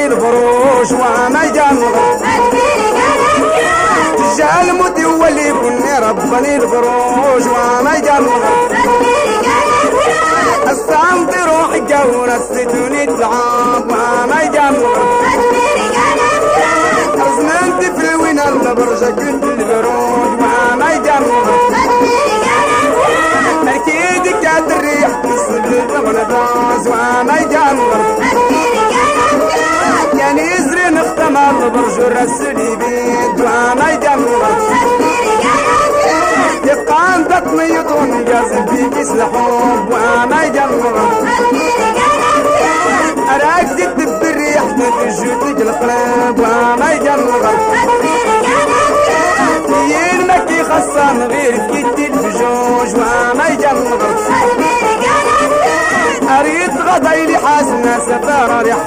الفروش وانا جنغر تجعل موتي ولي كني ربني الفروش وانا جنغر الصمت روحي جاور الستوني تعب وانا جنغر رزمنت في الوين البرجة كنت البروج وانا جنغر أكيد كانت الريح تصدق ونباز وانا جنغر كان يزري نختمر برج الرسلي بيد وانا جنغر يبقى انت تميطون جازم في كيس الحب وانا جنغر أراك تكتب الريح تتجوتك القلب وانا جنغر ينمكي خصان غير كيتي الفجوج وانا جنغر أريد غضي لي حاسنا سفارة